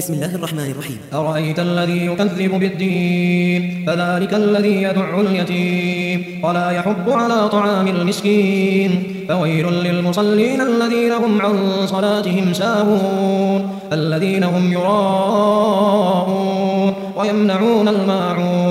بسم الله الرحمن الرحيم. أرأيت الذي يكذب بالدين فذلك الذي يدع اليتيم ولا يحض على طعام المسكين فويل للمصلين الذين هم عن صلاتهم ساهون الذين هم يراءون ويمنعون الماعون